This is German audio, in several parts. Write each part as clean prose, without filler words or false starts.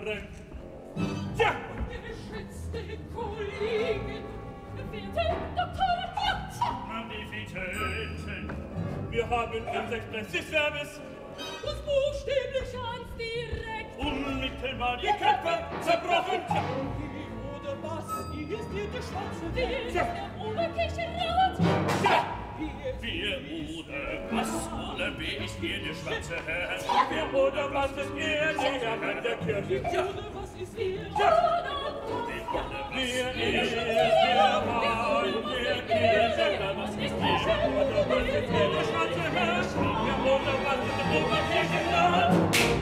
Herren. Ja! Geschätzte Kollegen, werte Doktor, Magnificenzen, wir haben unser Expressivservice uns buchstäblich ans direkt. unmittelbar die Köpfe zerbrochen. Wie oder was ist hier der schwarze Weg? Ja. Der Oberkirchenrat? Ja! Wir oder was oder wie ist hier der schwarze Herr? Wer oder was ist er, der Mann der Kirche? Ja! Oder was ist hier? Ja. Wer ist der Mann der Kirche? Was ist hier? Oder was ist hier der schwarze Herr? Wer oder was ist der Oberkirchenrat?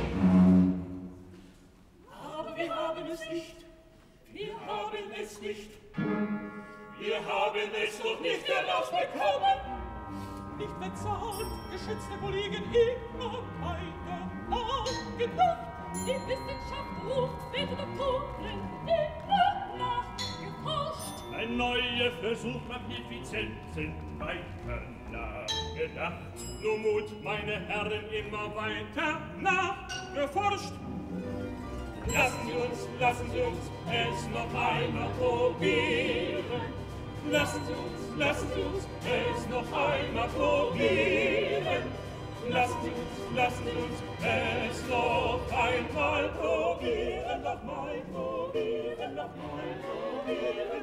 Aber wir haben es nicht. Wir haben es nicht. Wir haben es noch nicht herausbekommen. Nicht verzahlt, geschützte Kollegen, immer weiter nachgedacht. Die Wissenschaft ruft, werte Doktoren, immer nachgeforscht. Ein neuer Versuch, Magnificenzen, weiter nachgedacht. Nur Mut, meine Herren, immer weiter nachgeforscht. Lassen Sie uns es noch einmal probieren. Lassen Sie uns es noch einmal probieren. Lassen Sie uns es noch einmal probieren. Noch mal probieren, noch mal probieren.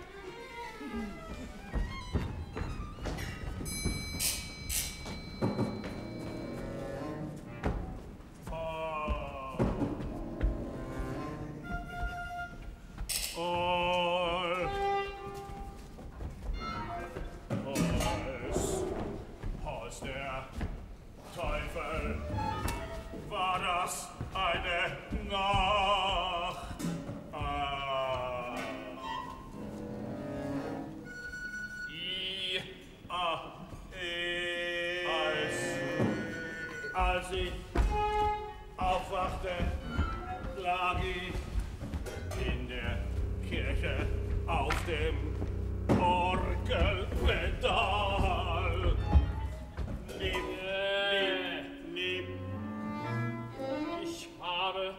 Als der Teufel war das eine Nacht. Als ich aufwachte, lag ich in der Kirche auf dem Orgelpedal. Ich habe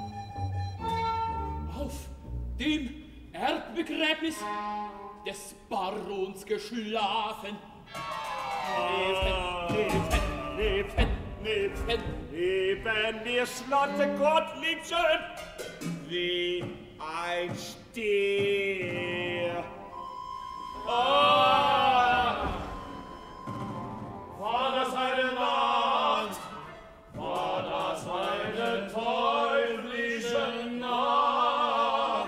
auf dem Erbbegräbnis des Barons geschlafen. Neben mir schlotte Gottliebchen wie ein Stier. War das eine Nacht? War das eine teuflische Nacht?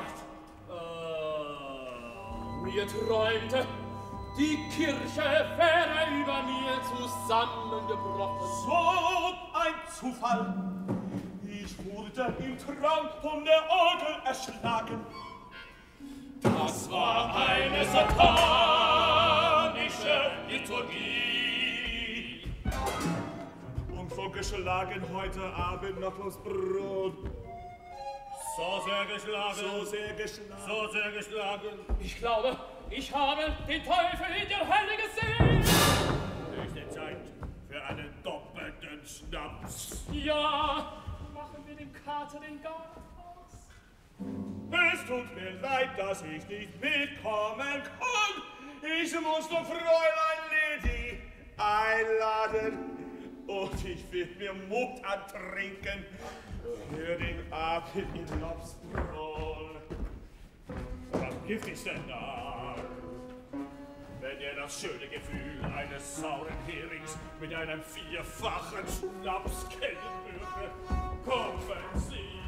Mir träumte, die Kirche wäre über mir zusammengebrochen. So ein Zufall. Ich wurde im Traum von der Orgel erschlagen. Das war eine satanische Liturgie. Und so geschlagen heute Abend noch das Brot. So sehr geschlagen. So sehr geschlagen. So sehr geschlagen. Ich glaube, ich habe den Teufel in der Hölle gesehen. Höchste Zeit für einen doppelten Schnaps. Ja, machen wir dem Kater den Garten aus. Es tut mir leid, dass ich nicht mitkommen kann. Ich muss doch Fräulein Lady einladen. Und ich will mir Mut antrinken für den Abend in Lobsbrunn. Was Gift ist denn da? Wenn ihr das schöne Gefühl eines sauren Herings mit einem vierfachen Schnaps kennen würde, kommen Sie.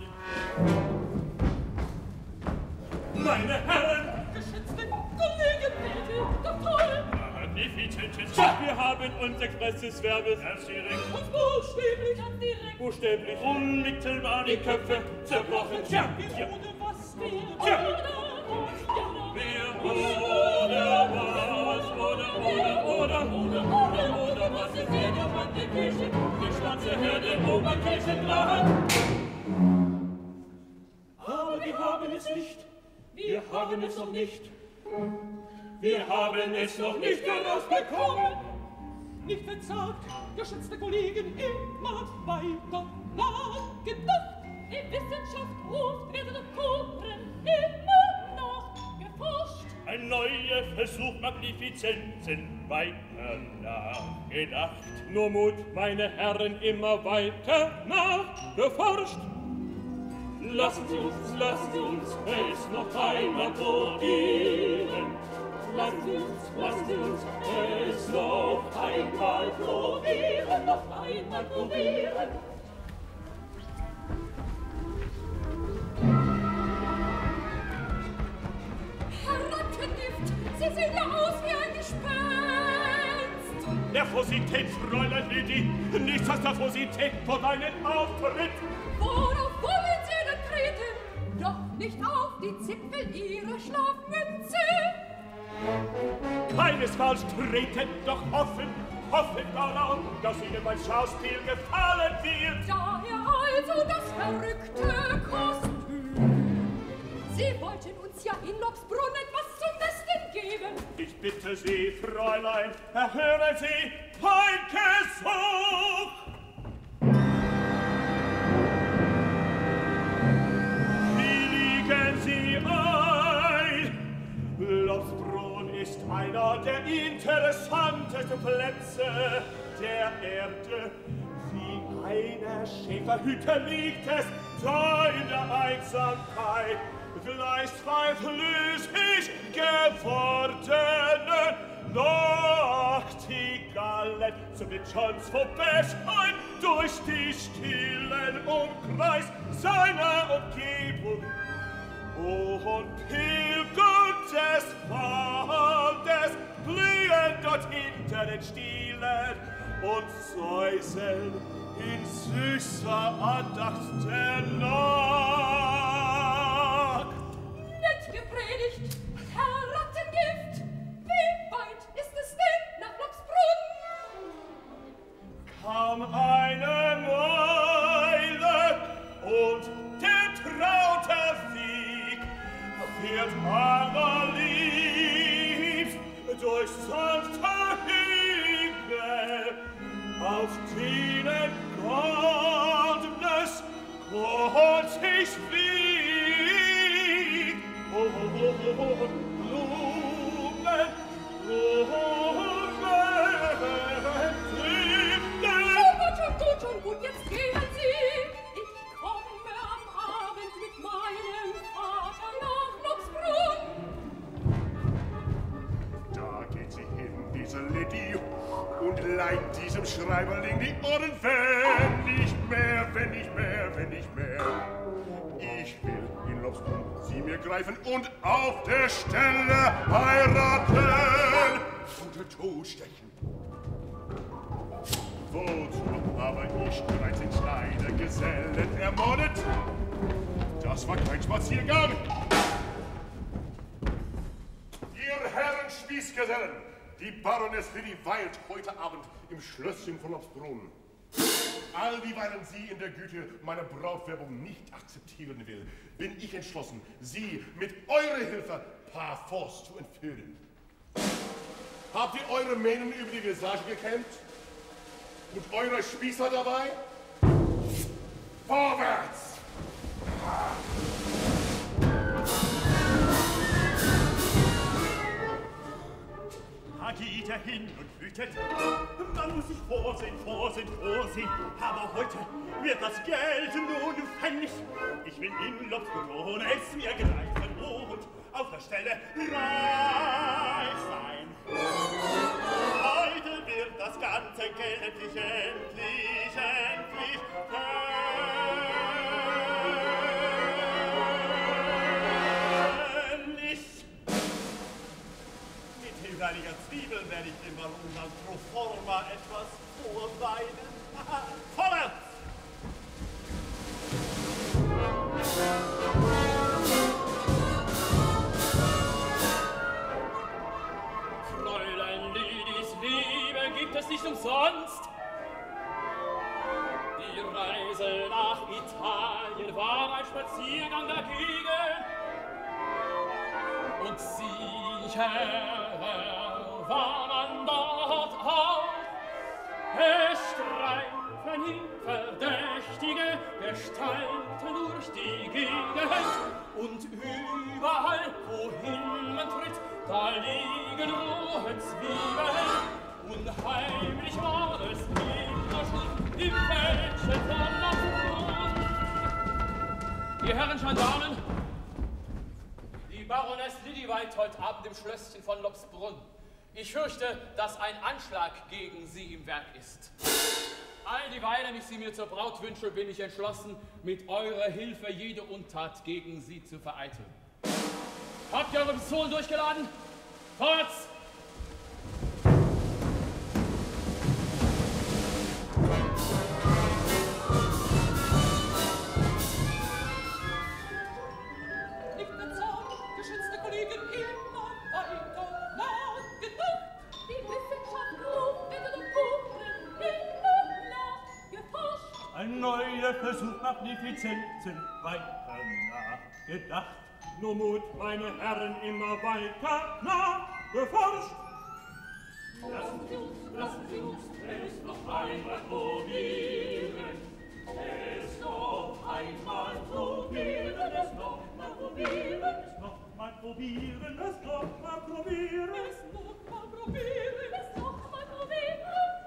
Meine Herren! Geschätzte Kollegen, werte Doktoren, Magnificenzen! Wir haben uns expresses Verbes direkt uns buchstäblich ans direkt. buchstäblich unmittelbar die Köpfe zerbrochen. Ja, Wer oder was, wer Ja. oder was, Wer oder was ist der Mann der Kirche? Der schwarze Herr der Oberkirchenrat. Aber wir haben es nicht. Wir haben es noch nicht. Wir haben es noch nicht herausbekommen. nicht verzagt, geschätzte Kollegen, immer weiter nachgedacht. Die Wissenschaft ruft, werden Kuchen immer noch geforscht. Ein neuer Versuch, Magnifizenzen, weiter nachgedacht. Nur Mut, meine Herren, immer weiter nachgeforscht. Lassen Sie uns es noch einmal probieren. Lassen Sie uns es noch einmal probieren, noch einmal probieren. Herr Rattengift, Sie sehen ja aus wie ein Gespenst. Nervosität, Fräulein Lady, nichts als Nervosität vor deinem Auftritt. Worauf wollen Sie denn treten? Doch nicht auf die Zipfel Ihrer Schlafmütze. Keinesfalls treten, doch hoffen darauf, dass Ihnen mein Schauspiel gefallen wird. Daher also das verrückte Kostüm. Sie wollten uns ja in Lobsbrunn etwas zum Besten geben. Ich bitte Sie, Fräulein, erhören Sie mein Gesuch. Willigen Sie ein. Lobsbrunn ist einer der interessantesten Plätze der Erde. Wie einer Schäferhütte liegt es da in der Einsamkeit, gleich zwei flüssig gewordene Nachtigallen zum Chance vorbeischein durch die stillen Umkreis seiner Umgebung. Und Pilger des Waldes blühen dort hinter den Stielen und säuseln in süßer Andacht der Nacht. Nett gepredigt, Herr Rattengift. Wie weit ist es denn nach Lobsbrunn? Kaum eine Meile und der traute Weg wird allerliebst durch sanfte Hügel, auf denen Goldnes Gott sich fliegt. Blumen, Schon gut, jetzt gehen Sie. Ich komme am Abend mit meinem Vater nach Lobsbrunn. Da geht sie hin, diese Lady, und leiht diesem Schreiberling die Ohren, wenn nicht mehr. Ich will in Lobsbrunn sie mir greifen und auf der Stelle heiraten und der Tod stechen. Wozu aber ich 13 Schneidergesellen ermordet? Das war kein Spaziergang. Ihr Herren Spießgesellen, die Baroness Lady weilt heute Abend im Schlösschen von Lobsbrunn. All dieweilen sie in der Güte meiner Brautwerbung nicht akzeptieren will, bin ich entschlossen, sie mit eurer Hilfe par force zu entführen. Habt ihr eure Mähnen über die Visage gekämmt? Und eure Spießer dabei? Vorwärts! Da geht hin und wütet. Man muss sich vorsehen. Aber heute wird das Geld nun fällig. Ich will in Lobsbrunn es mir greifen und auf der Stelle reich sein. Heute wird das ganze Geld endlich fällig. Mit Hilfe einiger Zwiebeln werde ich dem Baron dann pro forma etwas vorweinen. Vorwärts! Fräulein Lydis Liebe gibt es nicht umsonst. Die Reise nach Italien war ein Spaziergang dagegen. Und sicher war man dort auch. Es streifen laufen hin verdächtige Gestalten durch die Gegend und überall, wohin man tritt, da liegen rohe Zwiebeln. Unheimlich war es immer schon im Wäldchen von Lobsbrunn. Ihr Herren Gendarmen, die Baroness Lillywhite heute Abend im Schlösschen von Lobsbrunn. Ich fürchte, dass ein Anschlag gegen sie im Werk ist. All dieweil ich sie mir zur Braut wünsche, bin ich entschlossen, mit eurer Hilfe jede Untat gegen sie zu vereiteln. Habt ihr eure Pistolen durchgeladen? Vorwärts! Nicht der Zorn, geschützte Kollegen, immer weiter nachgedacht. Die Wissenschaft ruft und Kuchen immer nachgeforscht. Ein neuer Versuch Magnifizenzen weiter nachgedacht. Nur Mut, meine Herren, immer weiter nachgeforscht. Lassen Sie uns es noch einmal probieren. Es noch einmal probieren, es noch mal probieren, es noch mal probieren, es noch mal probieren, es noch mal probieren, es noch mal probieren.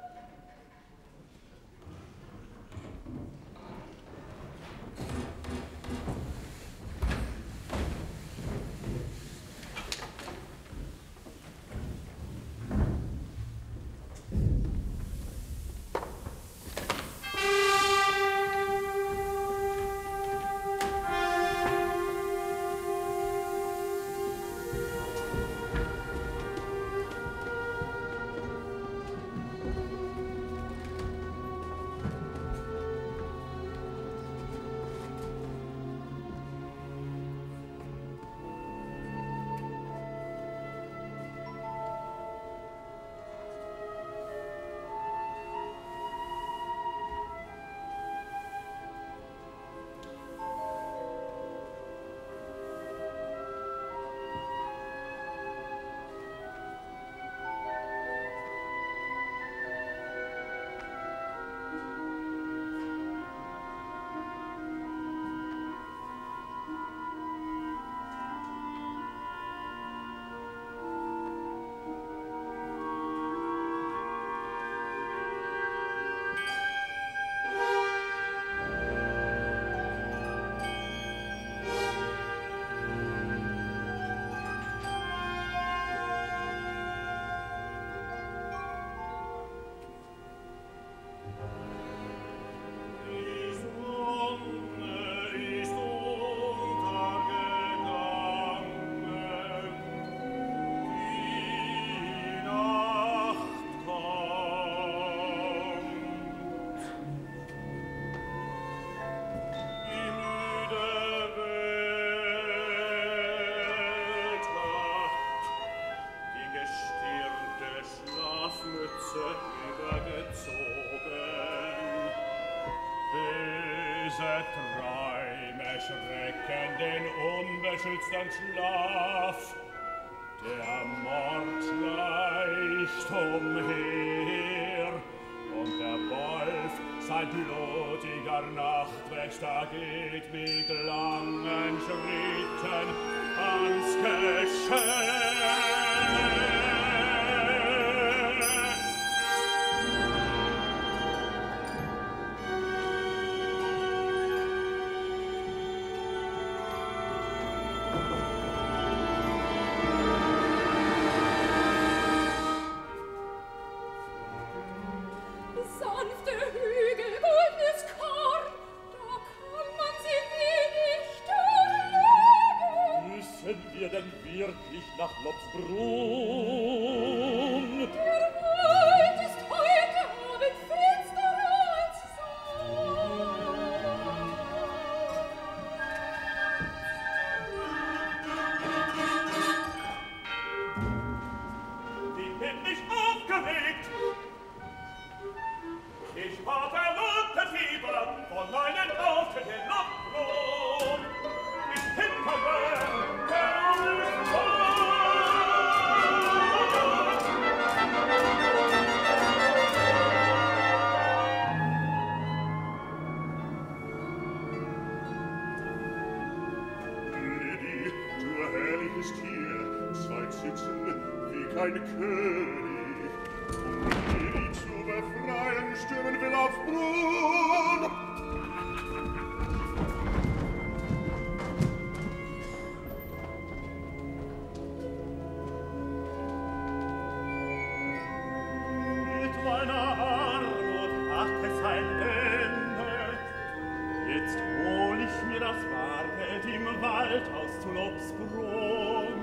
Träume schrecken den unbeschützten Schlaf. Der Mord schleicht umher und der Wolf, sein blutiger Nachtwächter, geht mit langen Schritten ans Geschehen. Nach Lobsbrunn. Der Wald ist heute Abend finsterer als Die bin mich aufgeregt. Ich war der Fieber von meinen Augen in Lobsbrunn. Ich hinterher der sitzt hier, zweit sitzen wie kein König. Und die zu befreien, stürmen will aufs Brunn. Mit meiner Armut hat es ein Ende. Jetzt hol ich mir das Bargeld im Waldhaus zu Lobsbrunn.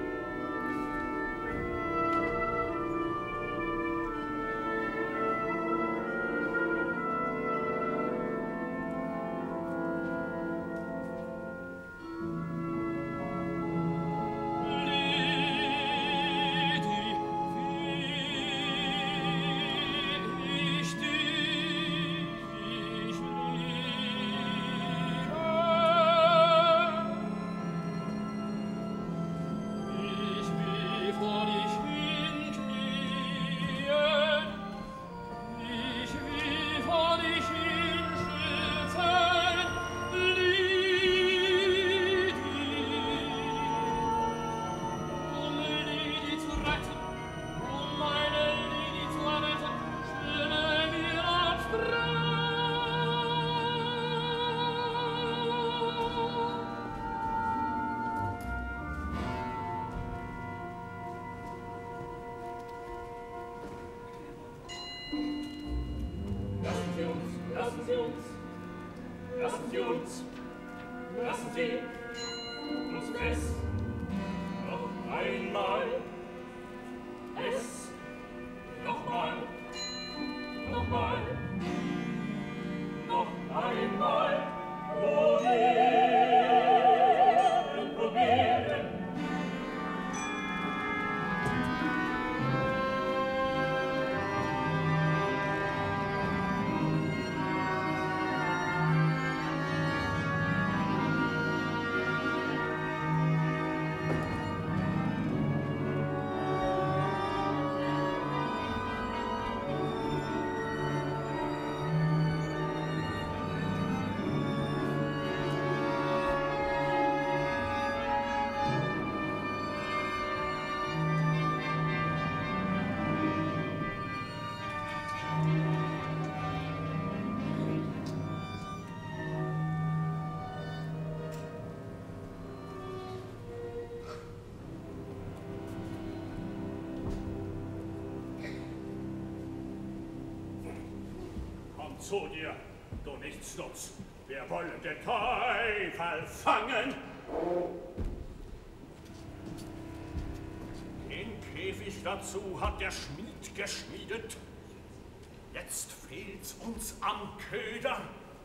Zu dir, du Nichtsnutz. Wir wollen den Teufel fangen. Den Käfig dazu hat der Schmied geschmiedet. Jetzt fehlt's uns am Köder.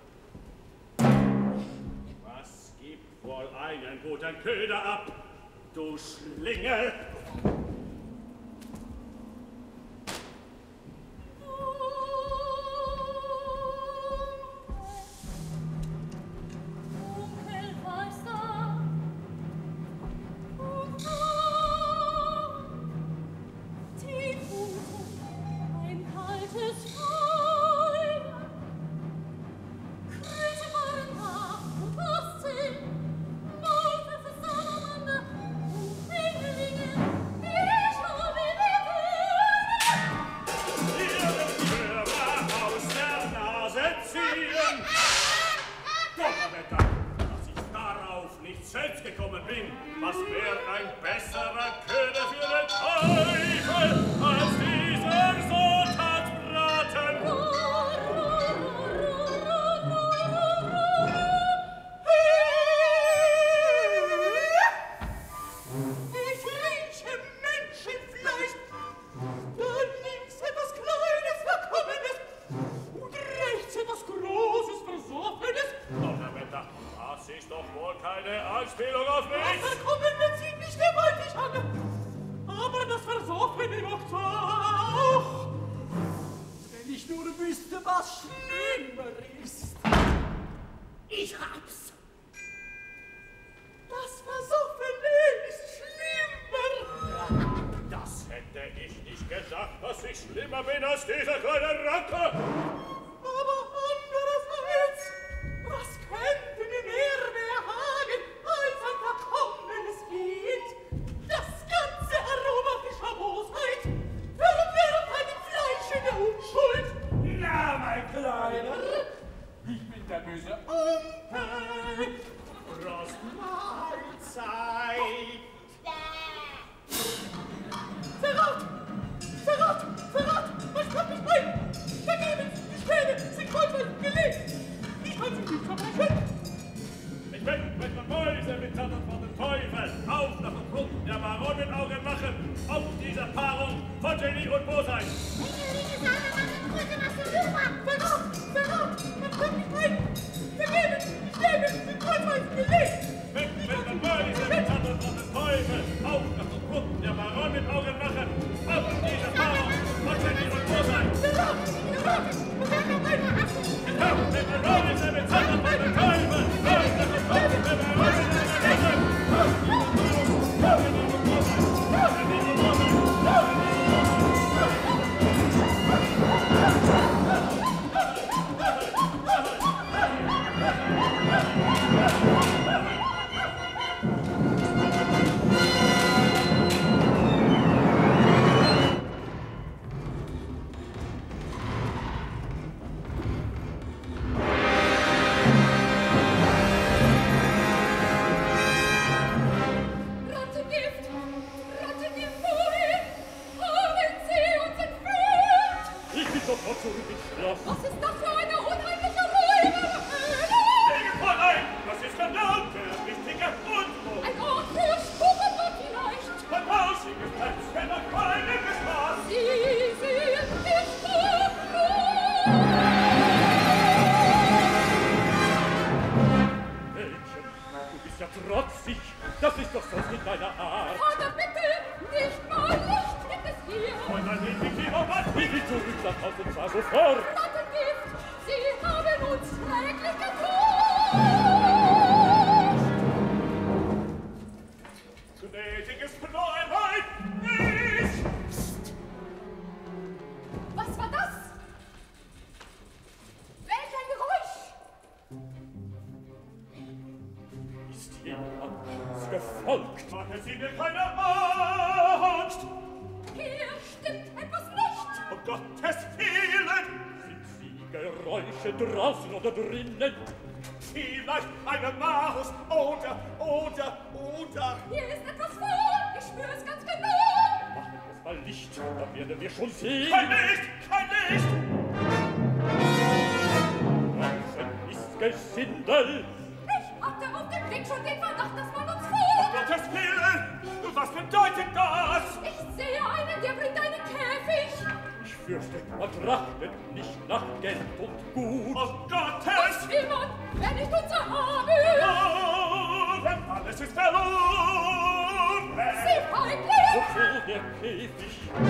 Was gibt wohl einen guten Köder ab, du Schlingel? Was könnte mir mehr behagen, als ein verkommenes Lied? Baronin Augen machen auf diese Paarung von Genie und Bosheit. Wenn man Mäuse mit Zappel von den Teufel auf nach dem Grund der Baronin Augen machen auf diese Paarung von Genie und Bosheit. Wenn man Mäuse mit Zappel von den Teufel auf nach dem Grund der Baronin Was ist das für eine unheimliche Ruhe? Fräulein, was ist verdammt? Der wichtige Unmut. Ein Ort für Spuckenbad vielleicht. Von aussiges Plätzchen und feiniges Maß. Sie sind gesprochen. Mädchen, du bist ja trotzig. Das ist doch sonst nicht deine Art. Vater, bitte, nicht mal Licht gibt es hier. Fräulein, ich die Ober, ich die zurück nach Haus und zwar sofort. Rattengift, Sie haben uns schrecklich getäuscht. Gnädiges Fräulein, ich... Was war das? Welch ein Geräusch! Ist jemand uns gefolgt? Machen Sie mir keine Angst! Hier stimmt etwas nicht! Um Gottes Willen! Sind Sie Geräusche draußen oder drinnen? Vielleicht eine Maus oder... Hier ist etwas vor! Ich spüre es ganz genau! Machen wir es mal Licht, dann werden wir schon sehen. Kein Licht! Kein Licht! Draußen ist Gesindel. Ich hatte auf dem Weg schon den Verdacht, dass man uns vor... Gottes Willen! Was bedeutet das? Ich sehe einen, der bringt einen Käfig! Ich fürchte, man trachtet nicht nach Geld und Gut. Oh Gottes! Was will man, wenn nicht unser Habe? Oh, wenn alles ist verloren! Sie feigling! Wozu der Käfig?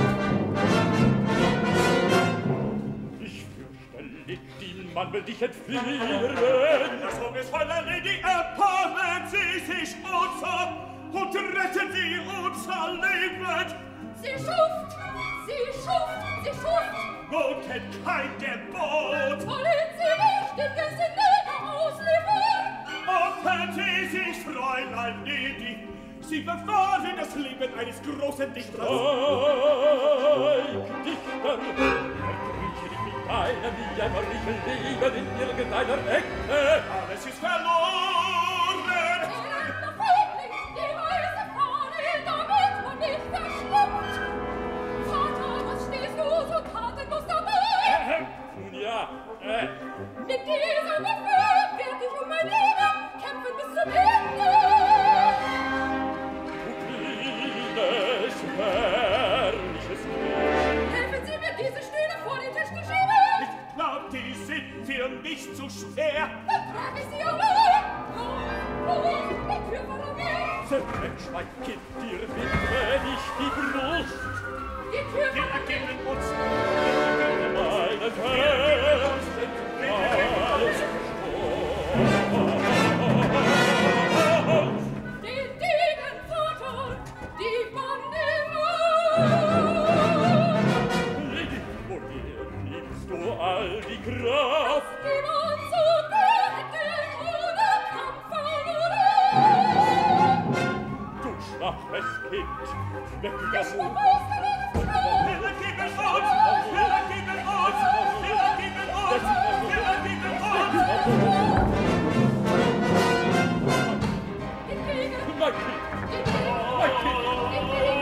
Ich fürchte, Lidin, man will dich entführen. Das Hungesvolle Lady, erbarmen Sie sich unser und retten Sie unser Leben! Sie schuft! Sie schuft! Sie schuft! Not kennt kein Gebot! Wollen Sie mich dem Gesindel ausliefern? Opfern Sie sich, Fräulein Lady! Sie bewahren das Leben eines großen Dichters! Zeig, Dichter, verkrieche dich mit deinem jämmerlichen Leben in irgendeiner Ecke. Alles ist verloren! Elender Feigling, die weiße Fahne, damit man nicht verschluckt! Vater, was stehst du so tatenlos dabei? Nun ja, Mit dieser Waffe werd ich um mein Leben kämpfen bis zum Ende! du kleines, herrliches Kind. Helfen Sie mir, diese Stühle vor den Tisch zu schieben! Ich glaub, die sind für mich zu schwer! Dann trage ich sie allein! Los, die Tür vor mir! Zerquetsch, mein Kind, dir witwe nicht die Brust. Die Tür Wir vor ergeben uns! Meinen Herzen, alles den Degenvater, die Bande Lady, woher nimmst du all die Kraft? die man zu beenden ohne Kampf verloren! Du schwaches Kind, weg das Ich muss ausgelegt Wir ergeben uns! Wir ergeben uns! Wir ergeben uns! Wir ergeben uns! Die Degen, mein Kind, die Degen, mein Kind, die Degen,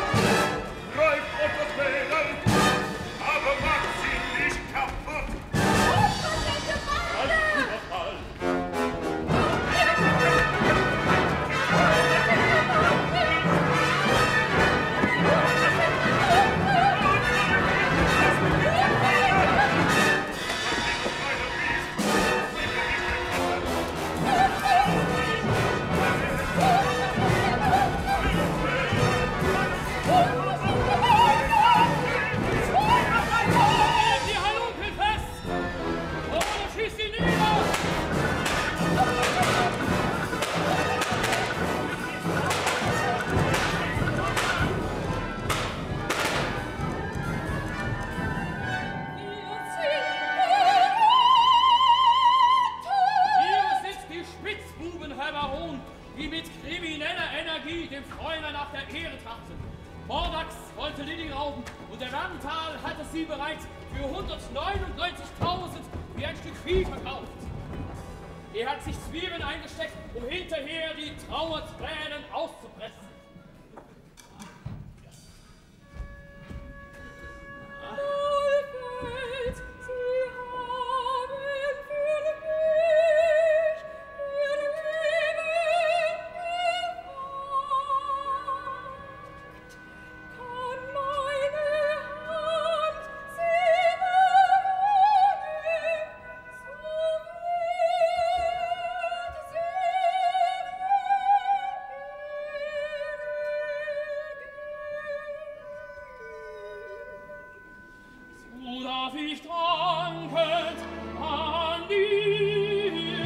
Greift auf das Mädel, aber macht sie nicht kaputt! für 199.000 wie ein Stück Vieh verkauft. Er hat sich Zwiebeln eingesteckt, um hinterher die Trauertränen auszupressen. Neufeld, Sie haben für mich Ihr Leben gewagt. Kann meine Hand Sie belohnen, so wird sie So darf ich dankend an dir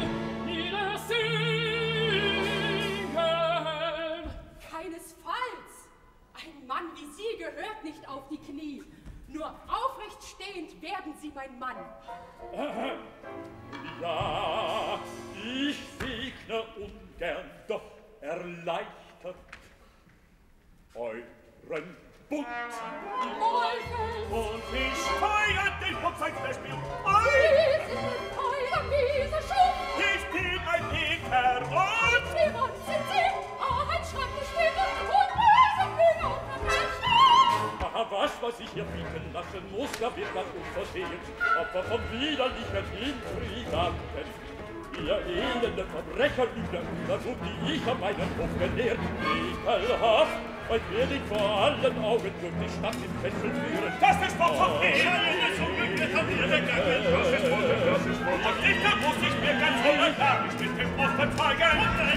niedersinken. Keinesfalls! Ein Mann wie Sie gehört nicht auf die Knie. Nur aufrecht stehend werden Sie mein Mann. Ja, ich segne ungern, doch erleichtert euren Bund. Neufeld, Und wie steuert den Hochzeitsfestspiel? Sie sind euer miese Schuft. Ich bin ein Dicker und Sie Mann sind Sie, ein Schrankenspieler und böse Finger verwäscht. Was ich hier bieten lassen muss, da wird man unversehens Opfer von widerlichen Intriganten. Ihr elende Verbrecher übler Übermut, die ich an meinen Hof genährt, ekelhaft, euch werde ich vor allen Augen durch die Stadt in Fesseln führen. das ist doch verfehlt. Zum Glück wird an mir gegangen. Das ist wohl. Und ich, da muss ich mir ganz unbeklaglich mit dem Posten zeigen.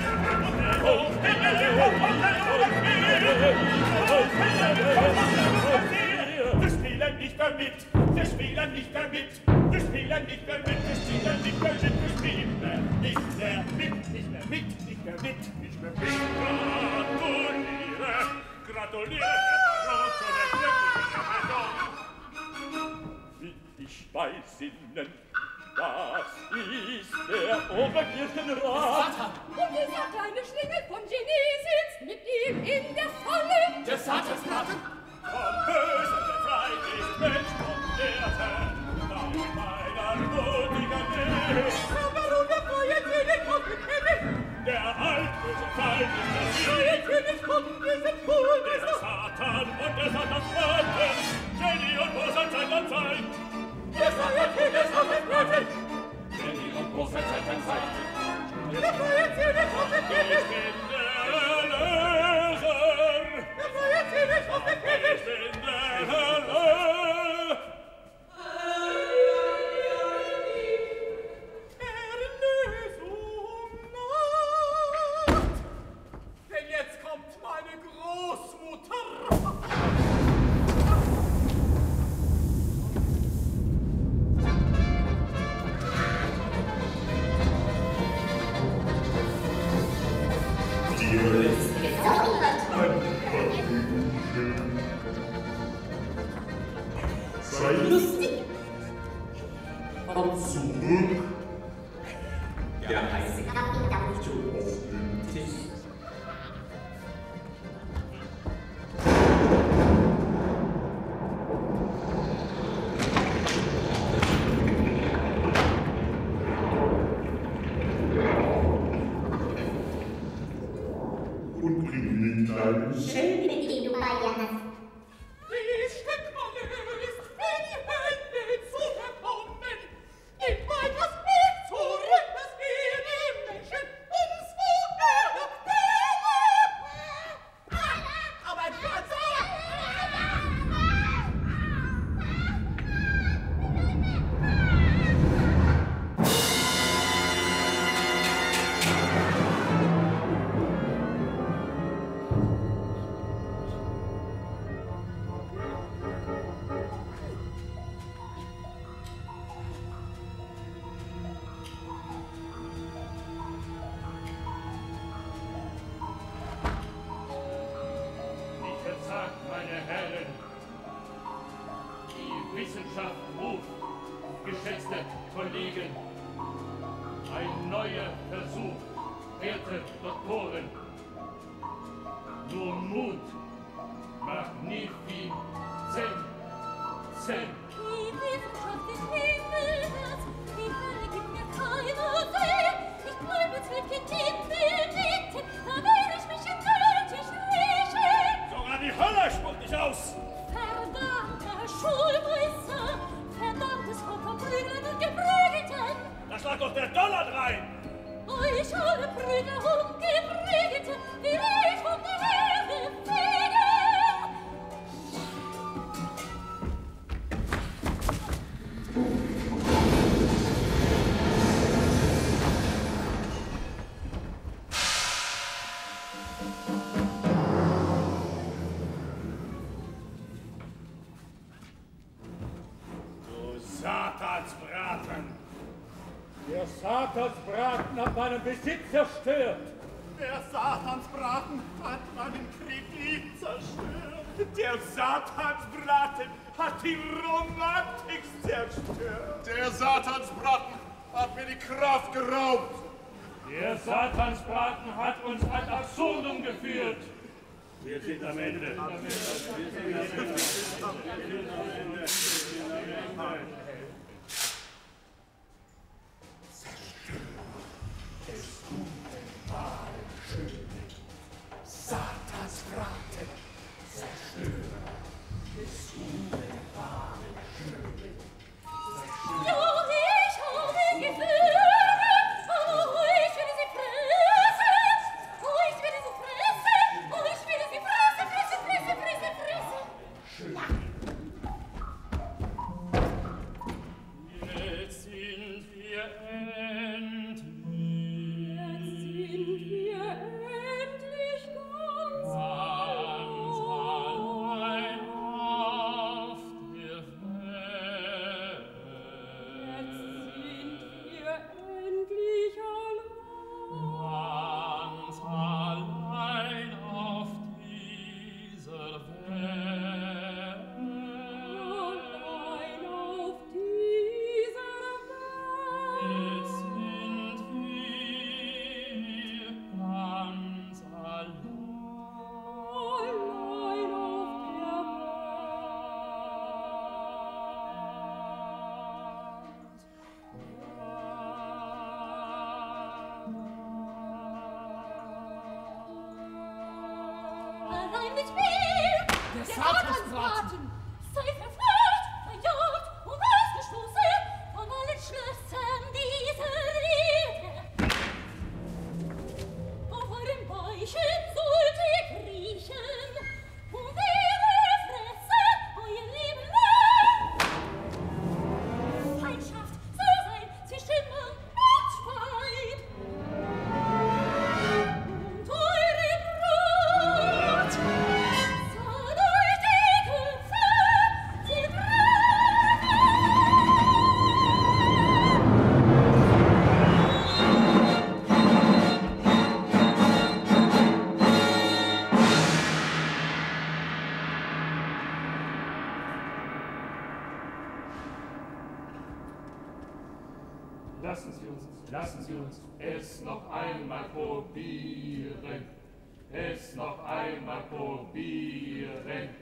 Wir spielen nicht mehr mit. Wir spielen nicht mehr mit. Wir spielen nicht mehr mit. Wir spielen nicht mehr mit. Wir spielen nicht mehr mit. Nicht mehr mit. Nicht mehr mit. Nicht mehr mit. Gratuliere, Herr Baron, zu der glücklichen Erweckung. Will ich beisinnen, das ist der Oberkirchenrat. Und dieser kleine Schlingel von Genie sitzt mit ihm in der Falle. Der Satansbraten! Vom Bösen befreit ist Mensch und Erde, bei meiner mutigen Nähe. Warum der Feuer König von König? Der altböse Feind ist der Der Sieg, König von diesem Polen der Satan und der Satansbraten, Genie und Bosheit seiner Zeit. Der Feuer König von den Braten. Genie und Bosheit seiner Zeit. Der Feuer König von den Ich König. bin der Erlöser. Der Feuer König von den König. Ich bin der Erlöser. Erlösung naht. Denn jetzt kommt meine Großmutter. Sei lustig. Komm zurück. Der heiße Kaffee darf Auf den Tisch. Und bring den kleinen schön, mit dem du bei dir hast. Die Steckrolle ist für die Hände zu verkommen. Nimm mal das Bild zurück, das wir dem Menschen uns vererbt haben. Aber Ich versag, meine Herren. Die Wissenschaft ruft, geschätzte Kollegen. Ein neuer Versuch, werte Doktoren. Nur Mut, magnificent. Magnificent. Braten! Der Satansbraten hat meinen Besitz zerstört. Der Satansbraten hat meinen Kredit zerstört. Der Satansbraten hat die Romantik zerstört. Der Satansbraten hat mir die Kraft geraubt. Der Satansbraten hat uns ad absurdum geführt. Wir sind am Ende. Satansbraten, zerstören des unbewahrbaren Schönen. Ja, ich habe geführt, oh, ich werde sie fressen, oh, ich werde sie fressen, oh, ich werde sie fressen, fressen, fressen, fressen, fressen. Jetzt sind wir endlich. Allein mit mir, der Satansbraten, sei verführt, verjagt und ausgestoßen von allen Schlössern dieser Erde. Auf eurem Bäuchen sollt ihr kriechen und ihre Fresse euer Leben lang. Feindschaft soll sein zwischen Mann und Weib. Und eure Brut soll euch die Köpfe zertragen. Lassen Sie uns es noch einmal probieren. Es noch einmal probieren.